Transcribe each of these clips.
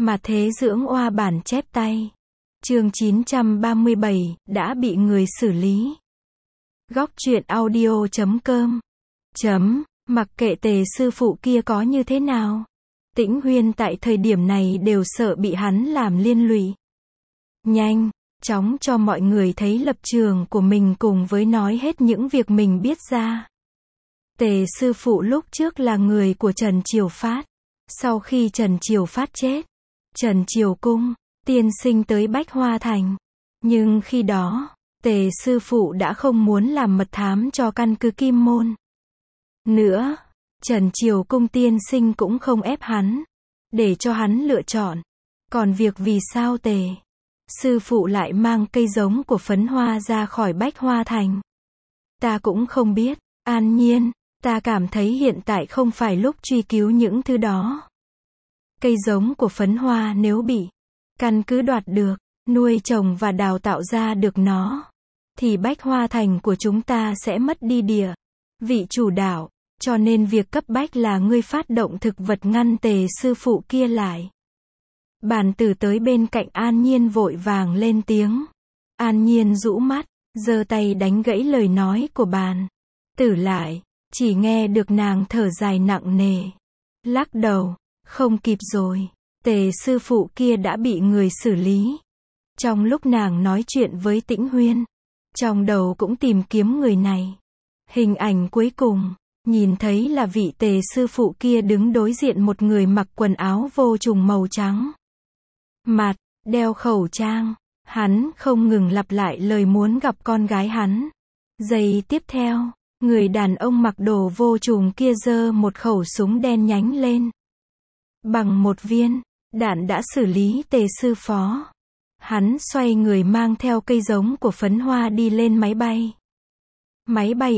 Mà thế dưỡng oa bản chép tay. Chương 937, đã bị người xử lý. Góc truyện audio.com. Mặc kệ Tề sư phụ kia có như thế nào, Tĩnh Huyên tại thời điểm này đều sợ bị hắn làm liên lụy. Nhanh chóng cho mọi người thấy lập trường của mình cùng với nói hết những việc mình biết ra. Tề sư phụ lúc trước là người của Trần Triều Phát. Sau khi Trần Triều Phát chết, Trần Triều Cung tiên sinh tới Bách Hoa Thành. Nhưng khi đó, Tề sư phụ đã không muốn làm mật thám cho căn cứ Kim Môn nữa. Trần Triều Cung tiên sinh cũng không ép hắn, để cho hắn lựa chọn. Còn việc vì sao Tề sư phụ lại mang cây giống của Phấn Hoa ra khỏi Bách Hoa Thành, ta cũng không biết. An Nhiên, ta cảm thấy hiện tại không phải lúc truy cứu những thứ đó. Cây giống của Phấn Hoa nếu bị căn cứ đoạt được, nuôi trồng và đào tạo ra được nó, thì Bách Hoa Thành của chúng ta sẽ mất đi địa vị chủ đạo. Cho nên việc cấp bách là ngươi phát động thực vật ngăn Tề sư phụ kia lại. Bàn Tử tới bên cạnh An Nhiên vội vàng lên tiếng. An Nhiên rũ mắt, giơ tay đánh gãy lời nói của Bàn Tử lại, chỉ nghe được nàng thở dài nặng nề, lắc đầu, không kịp rồi, Tề sư phụ kia đã bị người xử lý. Trong lúc nàng nói chuyện với Tĩnh Huyên, trong đầu cũng tìm kiếm người này. Hình ảnh cuối cùng nhìn thấy là vị Tề sư phụ kia đứng đối diện một người mặc quần áo vô trùng màu trắng, mặt đeo khẩu trang. Hắn không ngừng lặp lại lời muốn gặp con gái hắn. Giây tiếp theo, người đàn ông mặc đồ vô trùng kia giơ một khẩu súng đen nhánh lên. Bằng một viên đạn đã xử lý Tề sư phó. Hắn xoay người mang theo cây giống của Phấn Hoa đi lên máy bay. Máy bay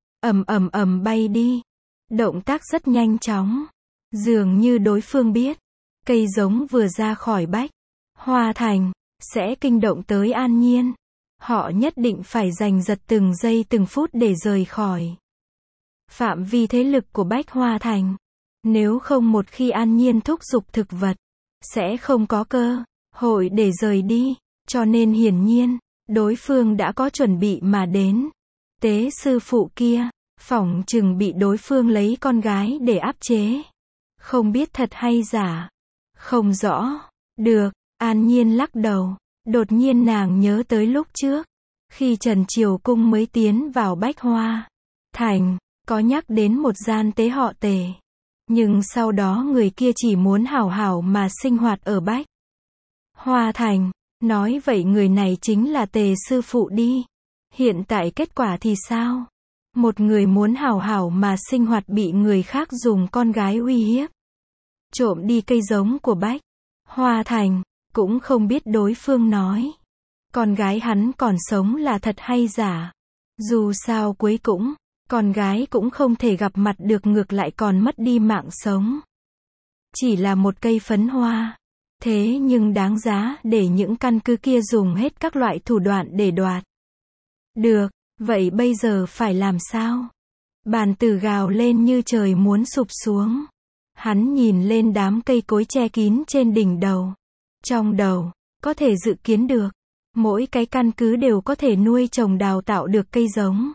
ầm bay đi. Động tác rất nhanh chóng. Dường như đối phương biết, cây giống vừa ra khỏi Bách Hoa Thành sẽ kinh động tới An Nhiên. Họ nhất định phải giành giật từng giây từng phút để rời khỏi phạm vi thế lực của Bách Hoa Thành. Nếu không một khi An Nhiên thúc giục thực vật, sẽ không có cơ hội để rời đi. Cho nên hiển nhiên, đối phương đã có chuẩn bị mà đến. Tế sư phụ kia, phỏng chừng bị đối phương lấy con gái để áp chế. Không biết thật hay giả. Không rõ. Được, An Nhiên lắc đầu. Đột nhiên nàng nhớ tới lúc trước, khi Trần Triều Cung mới tiến vào Bách Hoa Thành, có nhắc đến một gian tế họ Tề. Nhưng sau đó người kia chỉ muốn hảo hảo mà sinh hoạt ở Bách Hoa Thành. Nói vậy người này chính là Tề sư phụ đi. Hiện tại kết quả thì sao? Một người muốn hảo hảo mà sinh hoạt bị người khác dùng con gái uy hiếp, trộm đi cây giống của Bách Hoa Thành. Cũng không biết đối phương nói con gái hắn còn sống là thật hay giả. Dù sao cuối cùng con gái cũng không thể gặp mặt được, ngược lại còn mất đi mạng sống. Chỉ là một cây phấn hoa, thế nhưng đáng giá để những căn cứ kia dùng hết các loại thủ đoạn để đoạt được. Vậy bây giờ phải làm sao? Bàn Tử gào lên như trời muốn sụp xuống. Hắn nhìn lên đám cây cối che kín trên đỉnh đầu. Trong đầu, có thể dự kiến được, mỗi cái căn cứ đều có thể nuôi trồng đào tạo được cây giống.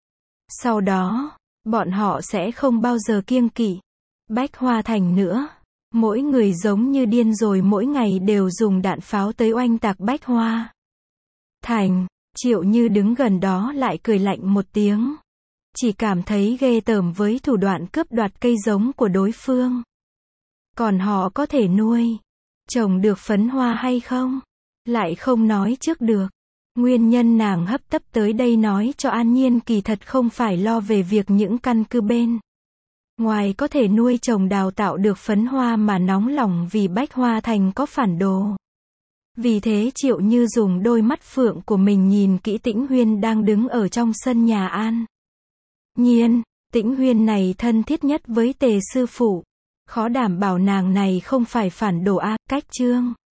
Sau đó, bọn họ sẽ không bao giờ kiêng kỵ Bách Hoa Thành nữa. Mỗi người giống như điên rồi mỗi ngày đều dùng đạn pháo tới oanh tạc Bách Hoa Thành. Triệu Như đứng gần đó lại cười lạnh một tiếng. Chỉ cảm thấy ghê tởm với thủ đoạn cướp đoạt cây giống của đối phương. Còn họ có thể nuôi trồng được phấn hoa hay không? Lại không nói trước được. Nguyên nhân nàng hấp tấp tới đây nói cho An Nhiên kỳ thật không phải lo về việc những căn cứ bên ngoài có thể nuôi trồng đào tạo được phấn hoa mà nóng lòng vì Bách Hoa Thành có phản đồ. Vì thế Triệu Như dùng đôi mắt phượng của mình nhìn kỹ Tĩnh Huyên đang đứng ở trong sân nhà An Nhiên. Tĩnh Huyên này thân thiết nhất với Tề sư phụ. Khó đảm bảo nàng này không phải phản đồ a. Cách chương